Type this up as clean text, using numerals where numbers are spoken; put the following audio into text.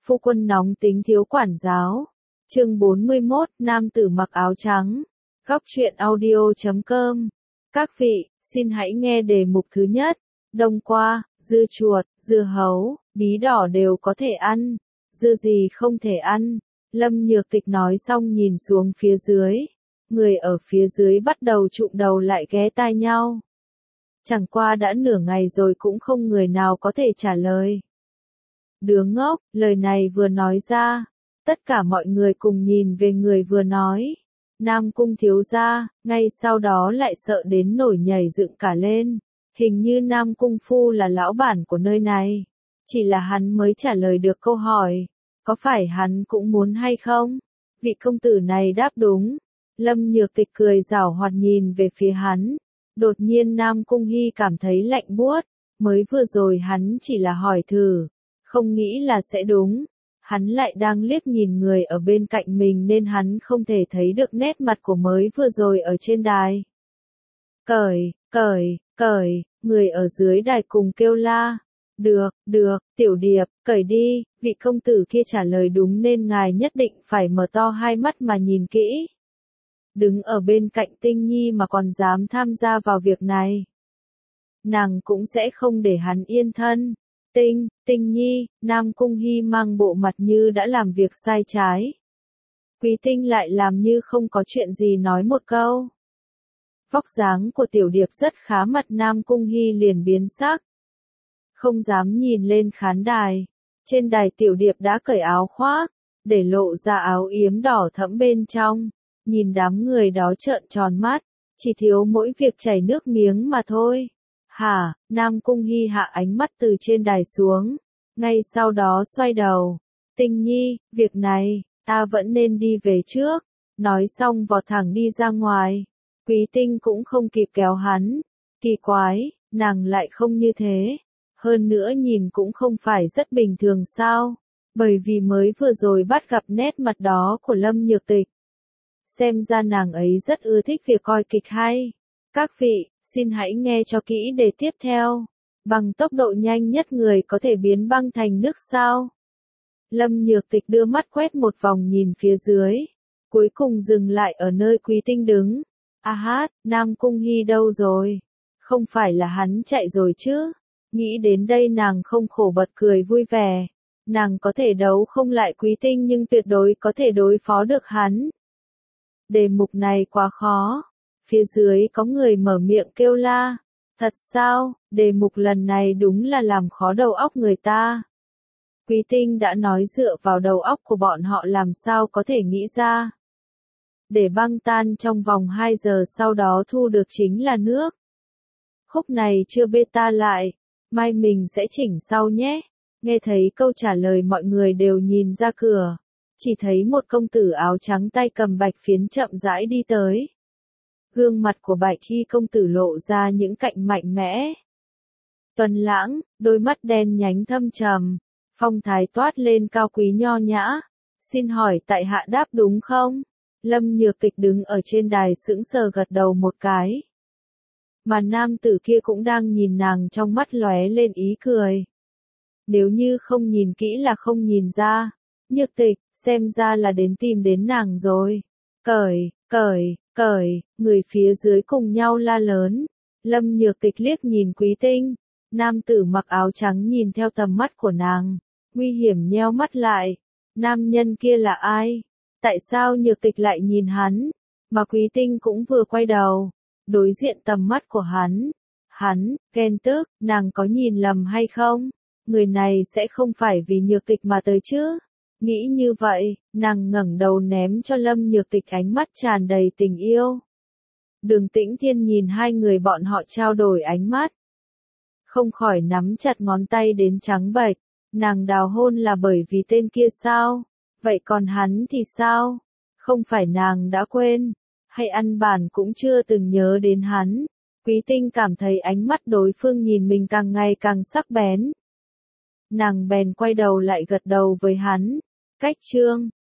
Phu quân nóng tính thiếu quản giáo. Chương 41, nam tử mặc áo trắng. Góc truyện audio.com. Các vị, xin hãy nghe đề mục thứ nhất. Đông qua, dưa chuột, dưa hấu, bí đỏ đều có thể ăn. Dưa gì không thể ăn? Lâm Nhược Tịch nói xong nhìn xuống phía dưới. Người ở phía dưới bắt đầu trụm đầu lại ghé tai nhau. Chẳng qua đã nửa ngày rồi cũng không người nào có thể trả lời. Đứa ngốc, lời này vừa nói ra, tất cả mọi người cùng nhìn về người vừa nói. Nam Cung thiếu gia, ngay sau đó lại sợ đến nổi nhảy dựng cả lên. Hình như Nam Cung phu là lão bản của nơi này. Chỉ là hắn mới trả lời được câu hỏi. Có phải hắn cũng muốn hay không? Vị công tử này đáp đúng. Lâm Nhược Tịch cười giảo hoạt nhìn về phía hắn. Đột nhiên Nam Cung Hy cảm thấy lạnh buốt. Mới vừa rồi hắn chỉ là hỏi thử. Không nghĩ là sẽ đúng. Hắn lại đang liếc nhìn người ở bên cạnh mình nên hắn không thể thấy được nét mặt của mới vừa rồi ở trên đài. Cởi, người ở dưới đài cùng kêu la. Được, tiểu điệp, cởi đi, vị công tử kia trả lời đúng nên ngài nhất định phải mở to hai mắt mà nhìn kỹ. Đứng ở bên cạnh Tinh Nhi mà còn dám tham gia vào việc này. Nàng cũng sẽ không để hắn yên thân. Tinh Nhi, Nam Cung Hy mang bộ mặt như đã làm việc sai trái. Quý Tinh lại làm như không có chuyện gì nói một câu. Vóc dáng của tiểu điệp rất khá, mặt Nam Cung Hy liền biến sắc. Không dám nhìn lên khán đài. Trên đài tiểu điệp đã cởi áo khoác, để lộ ra áo yếm đỏ thẫm bên trong. Nhìn đám người đó trợn tròn mắt, chỉ thiếu mỗi việc chảy nước miếng mà thôi. Hả, Nam Cung Hy hạ ánh mắt từ trên đài xuống, ngay sau đó xoay đầu. Tinh Nhi, việc này, ta vẫn nên đi về trước. Nói xong vọt thẳng đi ra ngoài. Quý Tinh cũng không kịp kéo hắn. Kỳ quái, nàng lại không như thế. Hơn nữa nhìn cũng không phải rất bình thường sao. Bởi vì mới vừa rồi bắt gặp nét mặt đó của Lâm Nhược Tịch. Xem ra nàng ấy rất ưa thích việc coi kịch hay. Các vị, xin hãy nghe cho kỹ đề tiếp theo. Bằng tốc độ nhanh nhất người có thể biến băng thành nước sao? Lâm Nhược Tịch đưa mắt quét một vòng nhìn phía dưới. Cuối cùng dừng lại ở nơi Quý Tinh đứng. Nam Cung Hy đâu rồi? Không phải là hắn chạy rồi chứ? Nghĩ đến đây nàng không khổ bật cười vui vẻ. Nàng có thể đấu không lại Quý Tinh nhưng tuyệt đối có thể đối phó được hắn. Đề mục này quá khó. Phía dưới có người mở miệng kêu la. Thật sao, đề mục lần này đúng là làm khó đầu óc người ta. Quý Tinh đã nói dựa vào đầu óc của bọn họ làm sao có thể nghĩ ra. Để băng tan trong vòng 2 giờ sau đó thu được chính là nước. Khúc này chưa beta lại, mai mình sẽ chỉnh sau nhé. Nghe thấy câu trả lời mọi người đều nhìn ra cửa. Chỉ thấy một công tử áo trắng tay cầm bạch phiến chậm rãi đi tới. Gương mặt của Bạch Hy công tử lộ ra những cạnh mạnh mẽ. Tuấn lãng, đôi mắt đen nhánh thâm trầm, phong thái toát lên cao quý nho nhã. Xin hỏi tại hạ đáp đúng không? Lâm Nhược Tịch đứng ở trên đài sững sờ gật đầu một cái. Mà nam tử kia cũng đang nhìn nàng trong mắt lóe lên ý cười. Nếu như không nhìn kỹ là không nhìn ra. Nhược Tịch, xem ra là đến tìm đến nàng rồi. Cởi, người phía dưới cùng nhau la lớn. Lâm Nhược Tịch liếc nhìn Quý Tinh. Nam tử mặc áo trắng nhìn theo tầm mắt của nàng. Nguy hiểm nheo mắt lại. Nam nhân kia là ai? Tại sao Nhược Tịch lại nhìn hắn? Mà Quý Tinh cũng vừa quay đầu. Đối diện tầm mắt của hắn. Hắn, ghen tức, nàng có nhìn lầm hay không? Người này sẽ không phải vì Nhược Tịch mà tới chứ? Nghĩ như vậy, nàng ngẩng đầu ném cho Lâm Nhược Tịch ánh mắt tràn đầy tình yêu. Đường Tĩnh Thiên nhìn hai người bọn họ trao đổi ánh mắt. Không khỏi nắm chặt ngón tay đến trắng bệch. Nàng đào hôn là bởi vì tên kia sao? Vậy còn hắn thì sao? Không phải nàng đã quên? Hay ăn bản cũng chưa từng nhớ đến hắn? Quý Tinh cảm thấy ánh mắt đối phương nhìn mình càng ngày càng sắc bén. Nàng bèn quay đầu lại gật đầu với hắn. Cách chương